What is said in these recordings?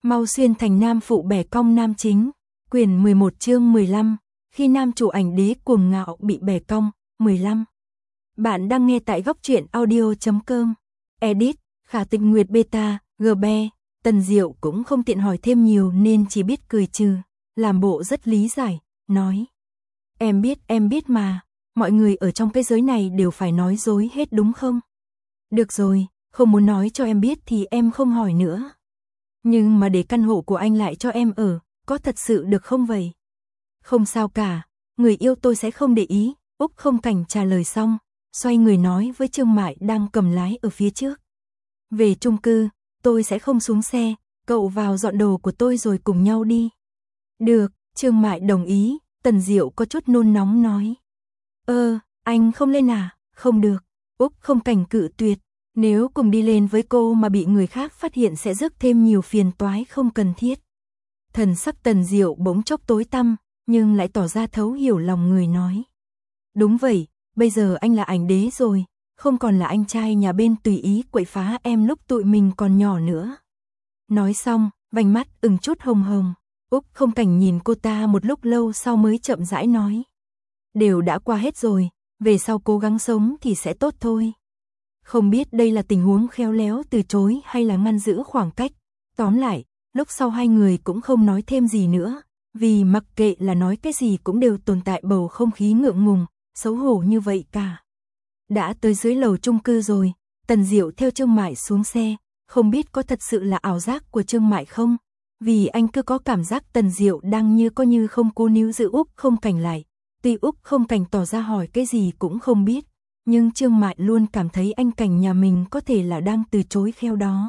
Mau xuyên thành nam phụ bẻ cong nam chính. Quyển 11 chương 15. Khi nam chủ ảnh đế cuồng ngạo bị bẻ cong. 15. Bạn đang nghe tại góc truyện audio.com. Edit, Khả Tịch Nguyệt Beta, GB. Tần Diệu cũng không tiện hỏi thêm nhiều nên chỉ biết cười trừ, làm bộ rất lý giải, nói. Em biết mà, mọi người ở trong cái giới này đều phải nói dối hết đúng không? Được rồi, không muốn nói cho em biết thì em không hỏi nữa. Nhưng mà để căn hộ của anh lại cho em ở, có thật sự được không vậy? Không sao cả, người yêu tôi sẽ không để ý. Úc Không Cảnh trả lời xong, xoay người nói với Trương Mại đang cầm lái ở phía trước. Về chung cư, tôi sẽ không xuống xe, cậu vào dọn đồ của tôi rồi cùng nhau đi. Được, Trương Mại đồng ý. Tần Diệu có chút nôn nóng nói. Anh không lên à? Không được. Úc Không Cảnh cự tuyệt. Nếu cùng đi lên với cô mà bị người khác phát hiện sẽ rước thêm nhiều phiền toái không cần thiết. Thần sắc Tần Diệu bỗng chốc tối tăm, nhưng lại tỏ ra thấu hiểu lòng người nói. Đúng vậy, bây giờ anh là ảnh đế rồi, không còn là anh trai nhà bên tùy ý quậy phá em lúc tụi mình còn nhỏ nữa. Nói xong, vành mắt ửng chút hồng hồng. Úc Không Cảnh nhìn cô ta một lúc lâu sau mới chậm rãi nói. Đều đã qua hết rồi, về sau cố gắng sống thì sẽ tốt thôi. Không biết đây là tình huống khéo léo từ chối hay là ngăn giữ khoảng cách. Tóm lại, lúc sau hai người cũng không nói thêm gì nữa, vì mặc kệ là nói cái gì cũng đều tồn tại bầu không khí ngượng ngùng, xấu hổ như vậy cả. Đã tới dưới lầu chung cư rồi, Tần Diệu theo Trương Mại xuống xe, không biết có thật sự là ảo giác của Trương Mại không? Vì anh cứ có cảm giác Tần Diệu đang như có như không cố níu giữ Úc Không Cảnh lại. Tuy Úc Không Cảnh tỏ ra hỏi cái gì cũng không biết, nhưng Trương Mại luôn cảm thấy anh Cảnh nhà mình có thể là đang từ chối khéo đó.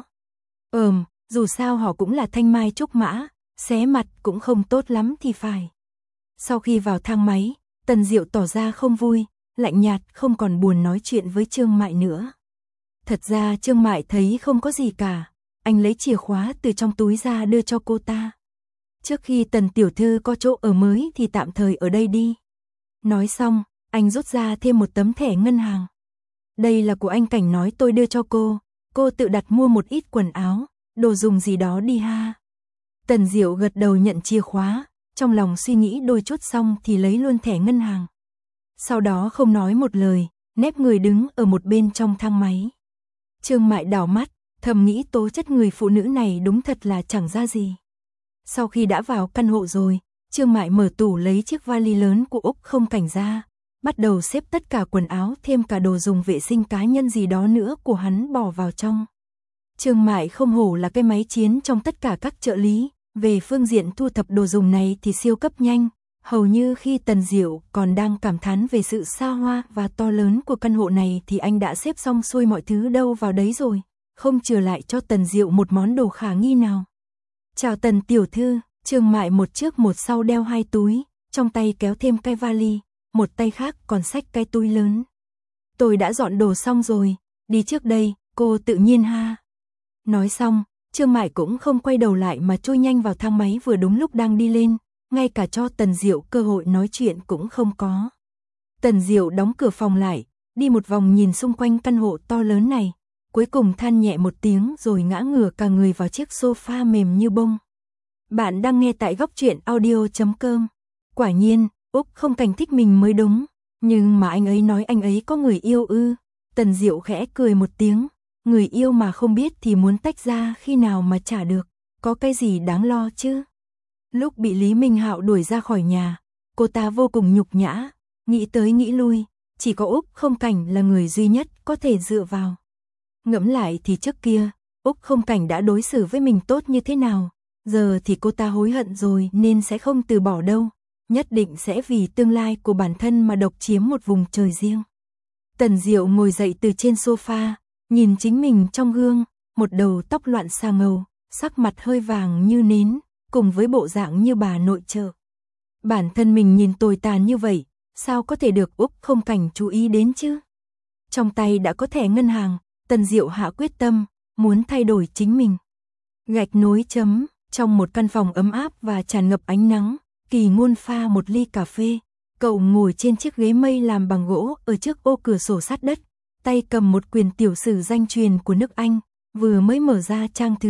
Dù sao họ cũng là thanh mai trúc mã, xé mặt cũng không tốt lắm thì phải. Sau khi vào thang máy, Tần Diệu tỏ ra không vui, lạnh nhạt không còn buồn nói chuyện với Trương Mại nữa. Thật ra Trương Mại thấy không có gì cả, anh lấy chìa khóa từ trong túi ra đưa cho cô ta. Trước khi Tần tiểu thư có chỗ ở mới thì tạm thời ở đây đi. Nói xong, anh rút ra thêm một tấm thẻ ngân hàng. Đây là của anh Cảnh nói tôi đưa cho cô tự đặt mua một ít quần áo, đồ dùng gì đó đi ha. Tần Diệu gật đầu nhận chìa khóa, trong lòng suy nghĩ đôi chút xong thì lấy luôn thẻ ngân hàng. Sau đó không nói một lời, nép người đứng ở một bên trong thang máy. Trương Mại đảo mắt, thầm nghĩ tố chất người phụ nữ này đúng thật là chẳng ra gì. Sau khi đã vào căn hộ rồi, Trương Mại mở tủ lấy chiếc vali lớn của Úc Không Cảnh ra, bắt đầu xếp tất cả quần áo thêm cả đồ dùng vệ sinh cá nhân gì đó nữa của hắn bỏ vào trong. Trương Mại không hổ là cái máy chiến trong tất cả các trợ lý, về phương diện thu thập đồ dùng này thì siêu cấp nhanh, hầu như khi Tần Diệu còn đang cảm thán về sự xa hoa và to lớn của căn hộ này thì anh đã xếp xong xuôi mọi thứ đâu vào đấy rồi, không chừa lại cho Tần Diệu một món đồ khả nghi nào. Chào Tần tiểu thư. Trương Mại một trước một sau đeo hai túi, trong tay kéo thêm cái vali, một tay khác còn xách cái túi lớn. Tôi đã dọn đồ xong rồi, đi trước đây, cô tự nhiên ha. Nói xong, Trương Mại cũng không quay đầu lại mà trôi nhanh vào thang máy vừa đúng lúc đang đi lên, ngay cả cho Tần Diệu cơ hội nói chuyện cũng không có. Tần Diệu đóng cửa phòng lại, đi một vòng nhìn xung quanh căn hộ to lớn này, cuối cùng than nhẹ một tiếng rồi ngã ngửa cả người vào chiếc sofa mềm như bông. Bạn đang nghe tại góc truyện audio.com. Quả nhiên, Úc Không Cảnh thích mình mới đúng, nhưng mà anh ấy nói anh ấy có người yêu ư? Tần Diệu khẽ cười một tiếng, người yêu mà không biết thì muốn tách ra khi nào mà trả được, có cái gì đáng lo chứ? Lúc bị Lý Minh Hạo đuổi ra khỏi nhà, cô ta vô cùng nhục nhã, nghĩ tới nghĩ lui, chỉ có Úc Không Cảnh là người duy nhất có thể dựa vào. Ngẫm lại thì trước kia, Úc Không Cảnh đã đối xử với mình tốt như thế nào? Giờ thì cô ta hối hận rồi nên sẽ không từ bỏ đâu, nhất định sẽ vì tương lai của bản thân mà độc chiếm một vùng trời riêng. Tần Diệu ngồi dậy từ trên sofa, nhìn chính mình trong gương, một đầu tóc loạn xà ngầu, sắc mặt hơi vàng như nến, cùng với bộ dạng như bà nội trợ. Bản thân mình nhìn tồi tàn như vậy, sao có thể được Úc Không Cảnh chú ý đến chứ? Trong tay đã có thẻ ngân hàng, Tần Diệu hạ quyết tâm, muốn thay đổi chính mình. Gạch nối chấm. Trong một căn phòng ấm áp và tràn ngập ánh nắng, Kỳ Ngôn pha một ly cà phê, cậu ngồi trên chiếc ghế mây làm bằng gỗ ở trước ô cửa sổ sát đất, tay cầm một quyển tiểu sử danh truyền của nước Anh, vừa mới mở ra trang thứ nhất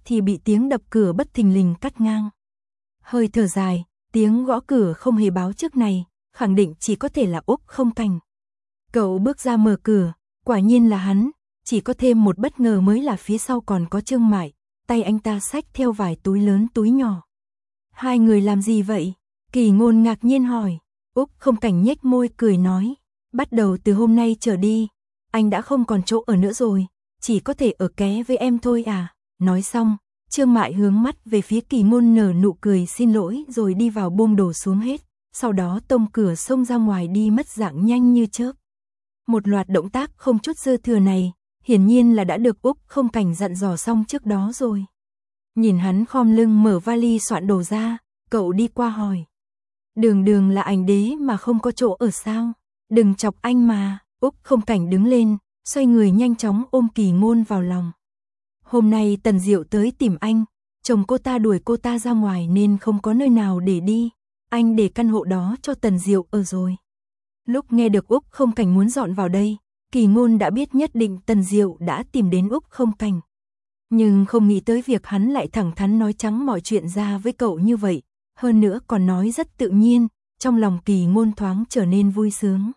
thì bị tiếng đập cửa bất thình lình cắt ngang. Hơi thở dài, tiếng gõ cửa không hề báo trước này, khẳng định chỉ có thể là Úc Không Cảnh. Cậu bước ra mở cửa, quả nhiên là hắn, chỉ có thêm một bất ngờ mới là phía sau còn có Trương Mại, tay anh ta xách theo vài túi lớn túi nhỏ. Hai người làm gì vậy? Kỳ Ngôn ngạc nhiên hỏi. Úc Không Cảnh nhếch môi cười nói, bắt đầu từ hôm nay trở đi, anh đã không còn chỗ ở nữa rồi, chỉ có thể ở ké với em thôi à. Nói xong, Trương Mại hướng mắt về phía Kỳ Ngôn nở nụ cười xin lỗi rồi đi vào buông đồ xuống hết, sau đó tông cửa xông ra ngoài đi mất dạng nhanh như chớp. Một loạt động tác không chút dư thừa này, hiển nhiên là đã được Úc Không Cảnh dặn dò xong trước đó rồi. Nhìn hắn khom lưng mở vali soạn đồ ra, cậu đi qua hỏi. Đường là ảnh đế mà không có chỗ ở sao? Đừng chọc anh mà. Úc Không Cảnh đứng lên, xoay người nhanh chóng ôm Kỳ Ngôn vào lòng. Hôm nay Tần Diệu tới tìm anh, chồng cô ta đuổi cô ta ra ngoài nên không có nơi nào để đi. Anh để căn hộ đó cho Tần Diệu ở rồi. Lúc nghe được Úc Không Cảnh muốn dọn vào đây, Kỳ Ngôn đã biết nhất định Tần Diệu đã tìm đến Úc Không Cảnh. Nhưng không nghĩ tới việc hắn lại thẳng thắn nói trắng mọi chuyện ra với cậu như vậy, hơn nữa còn nói rất tự nhiên, trong lòng Kỳ Ngôn thoáng trở nên vui sướng.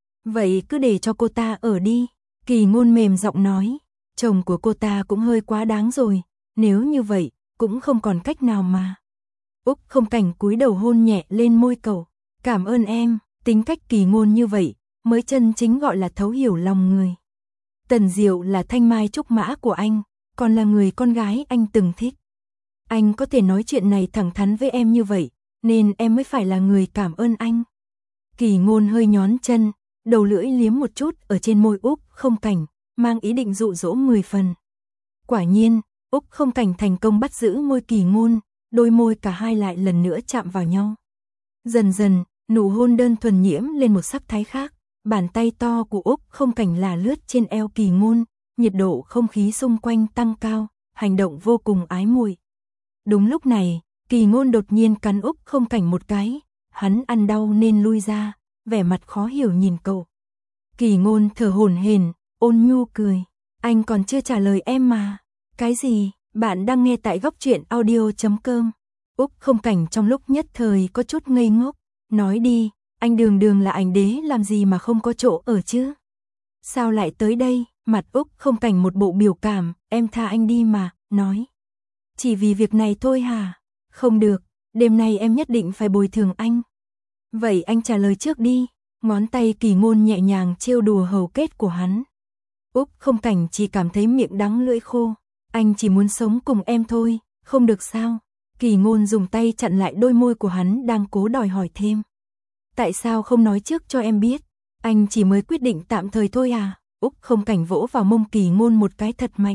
Vậy cứ để cho cô ta ở đi, Kỳ Ngôn mềm giọng nói, chồng của cô ta cũng hơi quá đáng rồi, nếu như vậy, cũng không còn cách nào mà. Úc Không Cảnh cúi đầu hôn nhẹ lên môi cậu, cảm ơn em, tính cách Kỳ Ngôn như vậy, mới chân chính gọi là thấu hiểu lòng người. Tần Diệu là thanh mai trúc mã của anh, còn là người con gái anh từng thích. Anh có thể nói chuyện này thẳng thắn với em như vậy, nên em mới phải là người cảm ơn anh. Kỳ Ngôn hơi nhón chân, đầu lưỡi liếm một chút ở trên môi Úc Không Cảnh, mang ý định dụ dỗ 10 phần. Quả nhiên, Úc Không Cảnh thành công bắt giữ môi Kỳ Ngôn, đôi môi cả hai lại lần nữa chạm vào nhau. Dần dần, nụ hôn đơn thuần nhiễm lên một sắc thái khác, bàn tay to của Úc Không Cảnh là lướt trên eo Kỳ Ngôn, nhiệt độ không khí xung quanh tăng cao, hành động vô cùng ái muội. Đúng lúc này, Kỳ Ngôn đột nhiên cắn Úc Không Cảnh một cái, hắn ăn đau nên lui ra, vẻ mặt khó hiểu nhìn cậu. Kỳ Ngôn thở hổn hển, ôn nhu cười, anh còn chưa trả lời em mà. Cái gì? Bạn đang nghe tại Góc Truyện Audio.com. Úc Không Cảnh trong lúc nhất thời có chút ngây ngốc, nói đi, anh đường là ảnh đế làm gì mà không có chỗ ở chứ? Sao lại tới đây? Mặt Úc Không Cảnh một bộ biểu cảm, em tha anh đi mà, nói. Chỉ vì việc này thôi hả? Không được, đêm nay em nhất định phải bồi thường anh. Vậy anh trả lời trước đi. Ngón tay Kỳ Ngôn nhẹ nhàng trêu đùa hầu kết của hắn. Úc Không Cảnh chỉ cảm thấy miệng đắng lưỡi khô. Anh chỉ muốn sống cùng em thôi, không được sao? Kỳ Ngôn dùng tay chặn lại đôi môi của hắn đang cố đòi hỏi thêm. Tại sao không nói trước cho em biết? Anh chỉ mới quyết định tạm thời thôi à? Úc Không Cảnh vỗ vào mông Kỳ Ngôn một cái thật mạnh.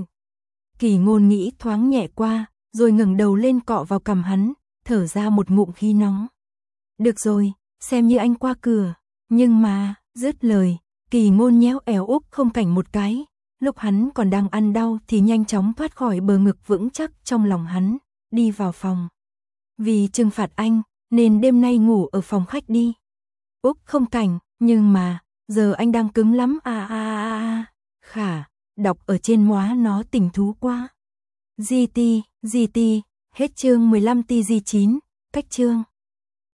Kỳ Ngôn nghĩ thoáng nhẹ qua, rồi ngẩng đầu lên cọ vào cằm hắn, thở ra một ngụm khí nóng. Được rồi, xem như anh qua cửa. Nhưng mà, dứt lời, Kỳ Ngôn nhéo eo Úc Không Cảnh một cái, lúc hắn còn đang ăn đau thì nhanh chóng thoát khỏi bờ ngực vững chắc trong lòng hắn, đi vào phòng. Vì trừng phạt anh, nên đêm nay ngủ ở phòng khách đi. Úc Không Cảnh, nhưng mà, giờ anh đang cứng lắm Khả, đọc ở trên móa nó tình thú quá. GT, hết chương 15 TG9, cách chương.